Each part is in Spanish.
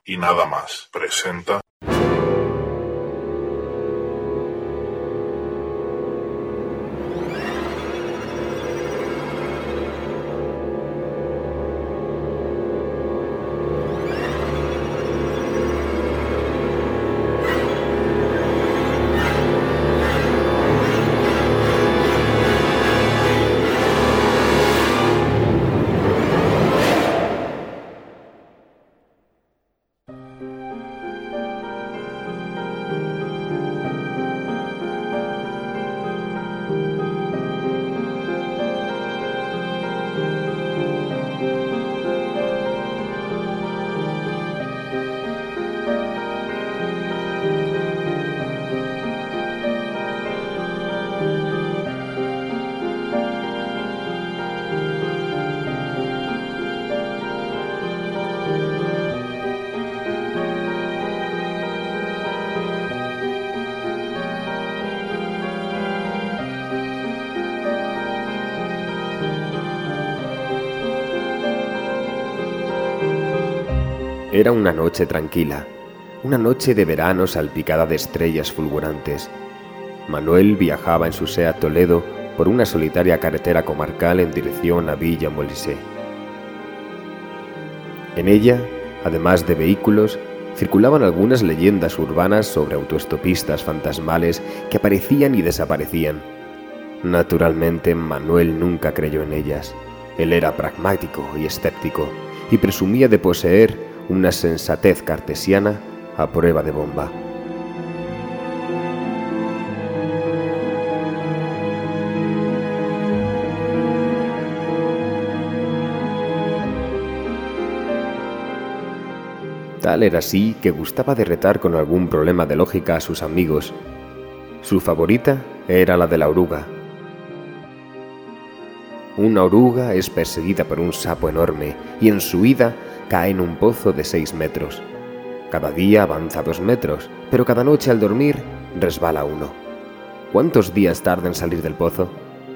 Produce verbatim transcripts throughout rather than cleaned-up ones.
y nada más presenta... Era una noche tranquila, una noche de verano salpicada de estrellas fulgurantes. Manuel viajaba en su Seat Toledo por una solitaria carretera comarcal en dirección a Villa Molise. En ella, además de vehículos, circulaban algunas leyendas urbanas sobre autoestopistas fantasmales que aparecían y desaparecían. Naturalmente, Manuel nunca creyó en ellas. Él era pragmático y escéptico, y presumía de poseer una sensatez cartesiana a prueba de bomba. Tal era así que gustaba de retar con algún problema de lógica a sus amigos. Su favorita era la de la oruga. Una oruga es perseguida por un sapo enorme y en su huida cae en un pozo de seis metros. Cada día avanza dos metros, pero cada noche al dormir resbala uno. ¿Cuántos días tarda en salir del pozo?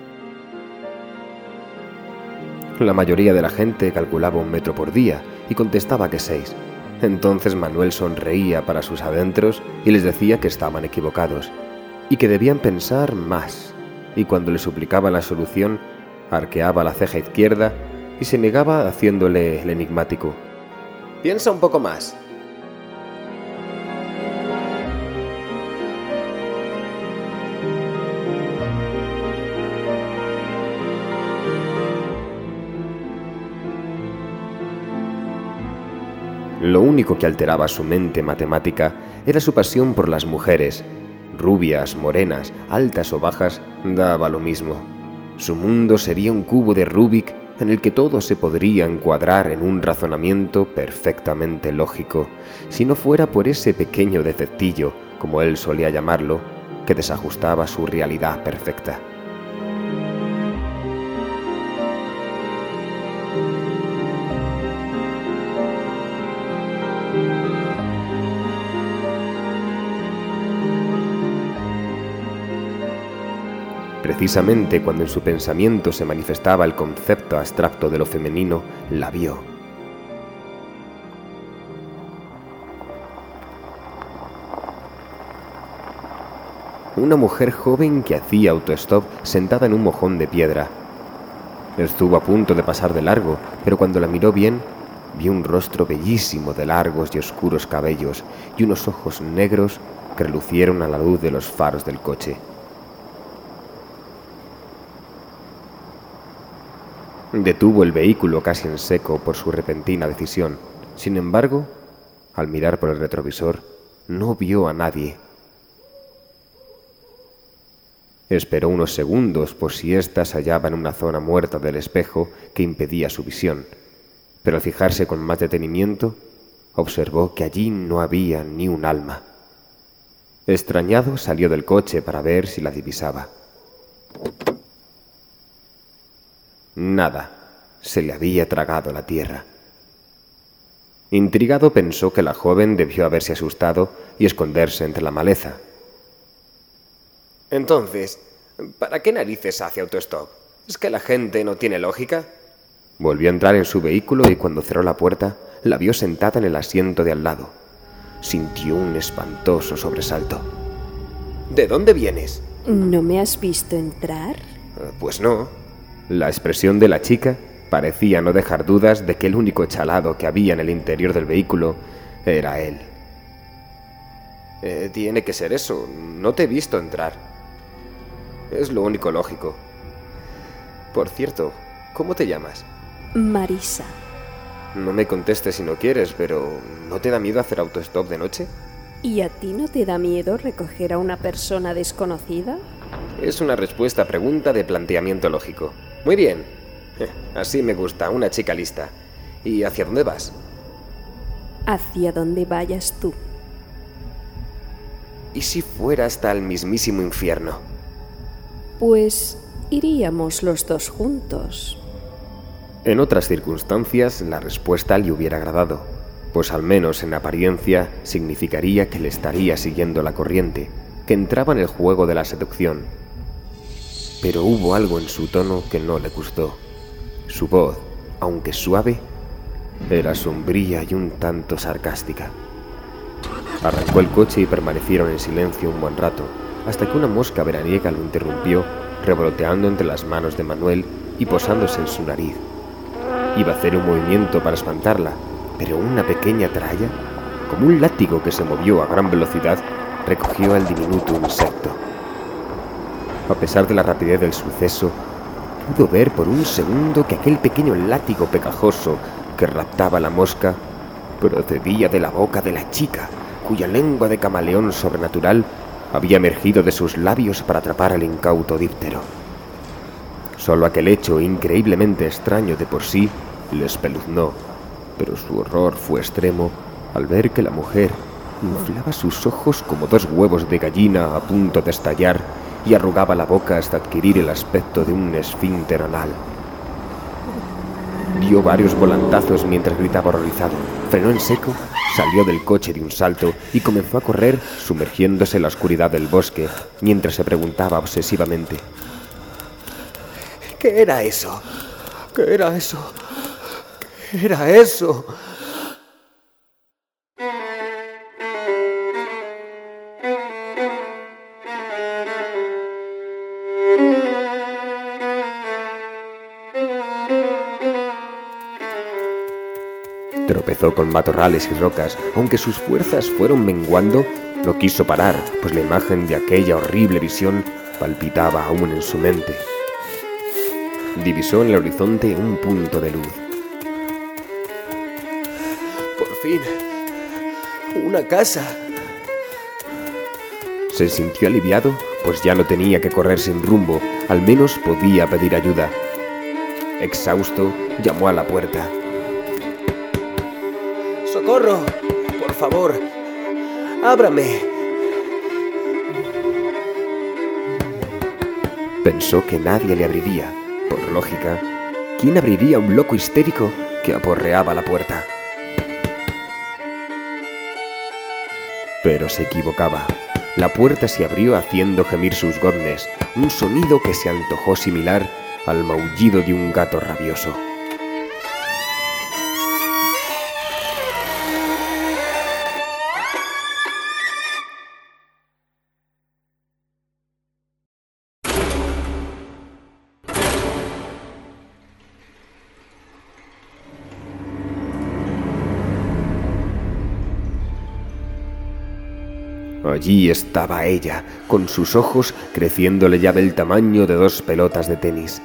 La mayoría de la gente calculaba un metro por día y contestaba que seis. Entonces Manuel sonreía para sus adentros y les decía que estaban equivocados y que debían pensar más, y cuando le suplicaba la solución, arqueaba la ceja izquierda y se negaba haciéndole el enigmático. «Piensa un poco más». Lo único que alteraba su mente matemática era su pasión por las mujeres. Rubias, morenas, altas o bajas, daba lo mismo. Su mundo sería un cubo de Rubik en el que todo se podría encuadrar en un razonamiento perfectamente lógico, si no fuera por ese pequeño defectillo, como él solía llamarlo, que desajustaba su realidad perfecta. Precisamente cuando en su pensamiento se manifestaba el concepto abstracto de lo femenino, la vio. Una mujer joven que hacía autostop sentada en un mojón de piedra. Estuvo a punto de pasar de largo, pero cuando la miró bien, vio un rostro bellísimo de largos y oscuros cabellos y unos ojos negros que relucieron a la luz de los faros del coche. Detuvo el vehículo casi en seco por su repentina decisión. Sin embargo, al mirar por el retrovisor, no vio a nadie. Esperó unos segundos por si ésta se hallaba en una zona muerta del espejo que impedía su visión, pero al fijarse con más detenimiento, observó que allí no había ni un alma. Extrañado, salió del coche para ver si la divisaba. Nada, se le había tragado la tierra. Intrigado pensó que la joven debió haberse asustado y esconderse entre la maleza. Entonces, ¿para qué narices hace autostop? ¿Es que la gente no tiene lógica? Volvió a entrar en su vehículo y cuando cerró la puerta, la vio sentada en el asiento de al lado. Sintió un espantoso sobresalto. ¿De dónde vienes? ¿No me has visto entrar? Pues no. La expresión de la chica parecía no dejar dudas de que el único chalado que había en el interior del vehículo era él. Eh, tiene que ser eso. No te he visto entrar. Es lo único lógico. Por cierto, ¿cómo te llamas? Marisa. No me contestes si no quieres, pero ¿no te da miedo hacer autostop de noche? ¿Y a ti no te da miedo recoger a una persona desconocida? Es una respuesta a pregunta de planteamiento lógico. Muy bien. Así me gusta, una chica lista. ¿Y hacia dónde vas? Hacia donde vayas tú. ¿Y si fuera hasta el mismísimo infierno? Pues iríamos los dos juntos. En otras circunstancias, la respuesta le hubiera agradado, pues al menos en apariencia significaría que le estaría siguiendo la corriente, que entraba en el juego de la seducción. Pero hubo algo en su tono que no le gustó. Su voz, aunque suave, era sombría y un tanto sarcástica. Arrancó el coche y permanecieron en silencio un buen rato, hasta que una mosca veraniega lo interrumpió, revoloteando entre las manos de Manuel y posándose en su nariz. Iba a hacer un movimiento para espantarla, pero una pequeña tralla, como un látigo que se movió a gran velocidad, recogió al diminuto insecto. A pesar de la rapidez del suceso, pudo ver por un segundo que aquel pequeño látigo pegajoso que raptaba la mosca procedía de la boca de la chica, cuya lengua de camaleón sobrenatural había emergido de sus labios para atrapar al incauto díptero. Solo aquel hecho increíblemente extraño de por sí le espeluznó, pero su horror fue extremo al ver que la mujer inflaba sus ojos como dos huevos de gallina a punto de estallar y arrugaba la boca hasta adquirir el aspecto de un esfínter anal. Dio varios volantazos mientras gritaba horrorizado, frenó en seco, salió del coche de un salto y comenzó a correr sumergiéndose en la oscuridad del bosque mientras se preguntaba obsesivamente: ¿qué era eso? ¿Qué era eso? ¿Qué era eso? Tropezó con matorrales y rocas, aunque sus fuerzas fueron menguando, no quiso parar, pues la imagen de aquella horrible visión palpitaba aún en su mente. Divisó en el horizonte un punto de luz. Por fin, una casa. Se sintió aliviado, pues ya no tenía que correr sin rumbo, al menos podía pedir ayuda. Exhausto, llamó a la puerta. ¡Socorro! Por favor, ábrame. Pensó que nadie le abriría. Por lógica, ¿quién abriría a un loco histérico que aporreaba la puerta? Pero se equivocaba. La puerta se abrió haciendo gemir sus goznes, un sonido que se antojó similar al maullido de un gato rabioso. Allí estaba ella, con sus ojos creciéndole ya del tamaño de dos pelotas de tenis.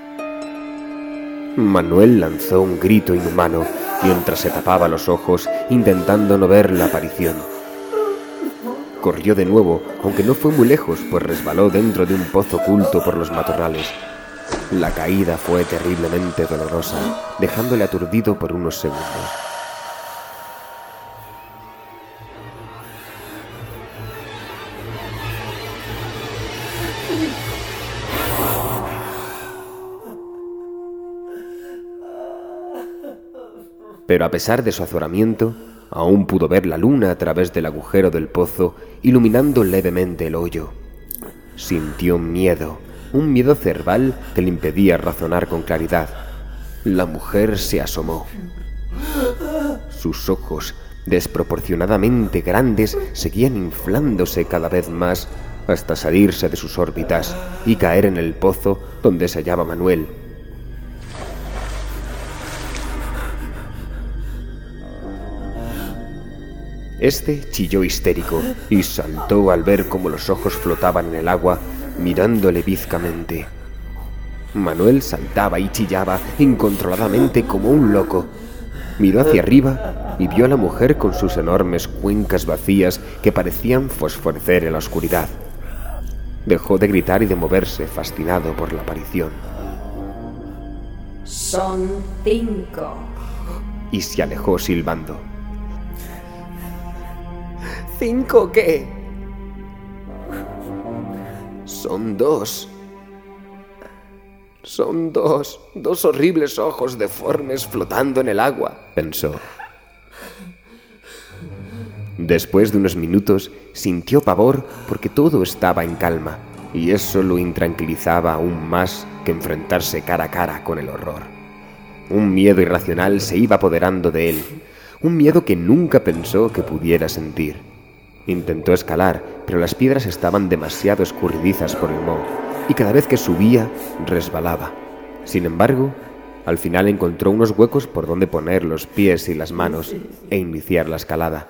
Manuel lanzó un grito inhumano mientras se tapaba los ojos, intentando no ver la aparición. Corrió de nuevo, aunque no fue muy lejos, pues resbaló dentro de un pozo oculto por los matorrales. La caída fue terriblemente dolorosa, dejándole aturdido por unos segundos. Pero a pesar de su azoramiento, aún pudo ver la luna a través del agujero del pozo, iluminando levemente el hoyo. Sintió miedo, un miedo cerval que le impedía razonar con claridad. La mujer se asomó. Sus ojos, desproporcionadamente grandes, seguían inflándose cada vez más hasta salirse de sus órbitas y caer en el pozo donde se hallaba Manuel. Este chilló histérico y saltó al ver cómo los ojos flotaban en el agua, mirándole bizcamente. Manuel saltaba y chillaba incontroladamente como un loco. Miró hacia arriba y vio a la mujer con sus enormes cuencas vacías que parecían fosforecer en la oscuridad. Dejó de gritar y de moverse, fascinado por la aparición. Son cinco. Y se alejó silbando. ¿Cinco qué? Son dos. Son dos, dos horribles ojos deformes flotando en el agua, pensó. Después de unos minutos, sintió pavor porque todo estaba en calma, y eso lo intranquilizaba aún más que enfrentarse cara a cara con el horror. Un miedo irracional se iba apoderando de él, un miedo que nunca pensó que pudiera sentir. Intentó escalar, pero las piedras estaban demasiado escurridizas por el moho, y cada vez que subía, resbalaba. Sin embargo, al final encontró unos huecos por donde poner los pies y las manos e iniciar la escalada.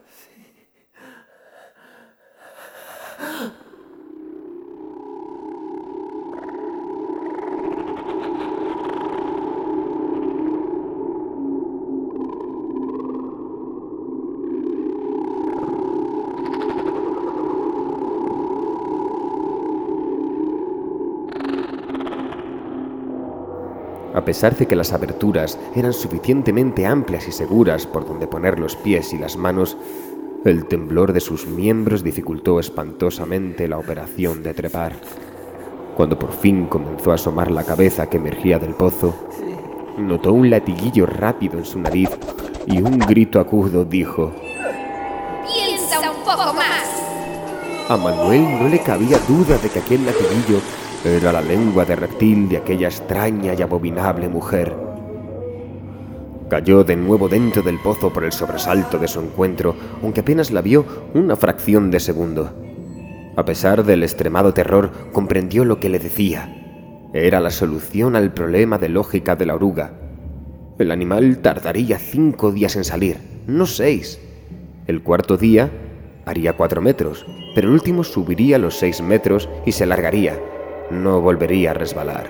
A pesar de que las aberturas eran suficientemente amplias y seguras por donde poner los pies y las manos, el temblor de sus miembros dificultó espantosamente la operación de trepar. Cuando por fin comenzó a asomar la cabeza que emergía del pozo, notó un latiguillo rápido en su nariz y un grito agudo dijo: ¡Piensa un poco más! A Manuel no le cabía duda de que aquel latiguillo era la lengua de reptil de aquella extraña y abominable mujer. Cayó de nuevo dentro del pozo por el sobresalto de su encuentro, aunque apenas la vio una fracción de segundo. A pesar del extremado terror, comprendió lo que le decía. Era la solución al problema de lógica de la oruga. El animal tardaría cinco días en salir, no seis. El cuarto día haría cuatro metros, pero el último subiría los seis metros y se alargaría. No volvería a resbalar.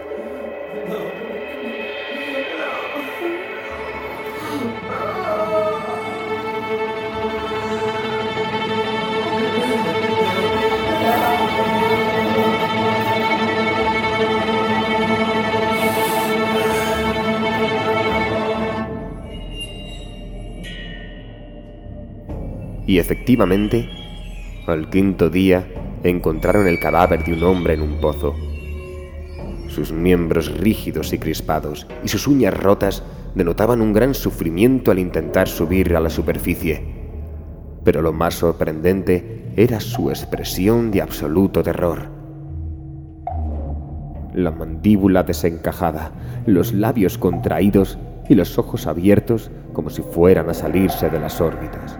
Y efectivamente, al quinto día, encontraron el cadáver de un hombre en un pozo. Sus miembros rígidos y crispados y sus uñas rotas denotaban un gran sufrimiento al intentar subir a la superficie. Pero lo más sorprendente era su expresión de absoluto terror. La mandíbula desencajada, los labios contraídos y los ojos abiertos como si fueran a salirse de las órbitas.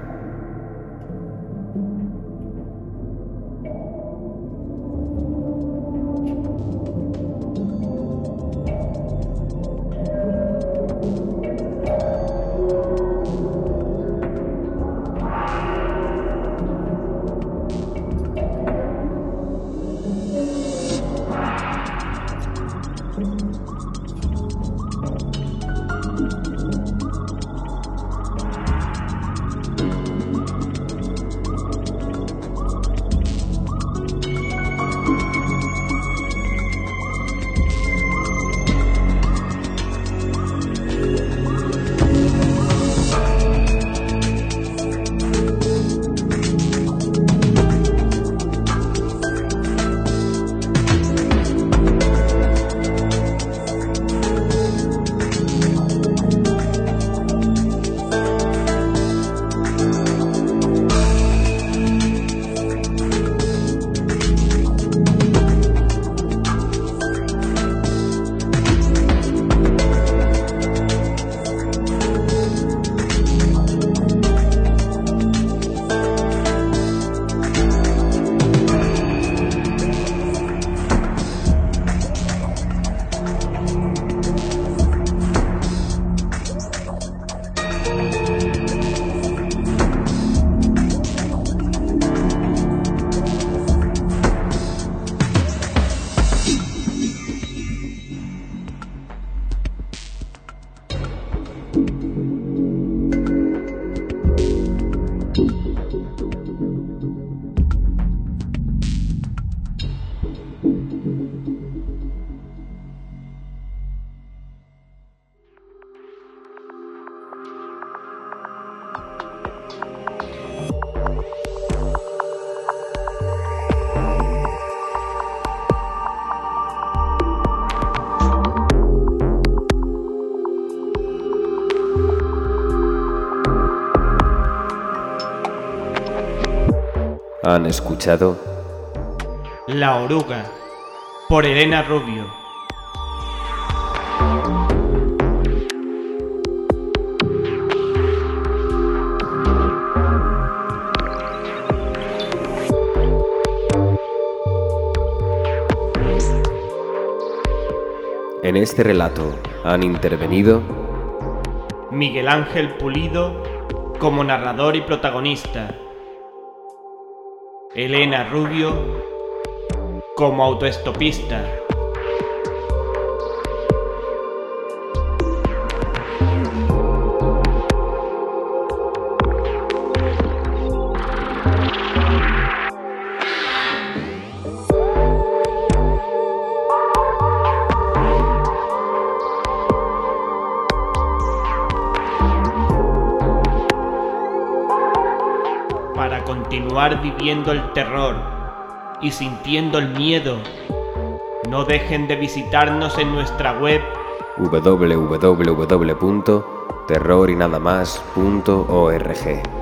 Han escuchado La oruga, por Elena Rubio. En este relato han intervenido Miguel Ángel Pulido como narrador y protagonista. Elena Rubio como autoestopista. Para continuar viviendo el terror y sintiendo el miedo, no dejen de visitarnos en nuestra web w w w punto terror y nada más punto org.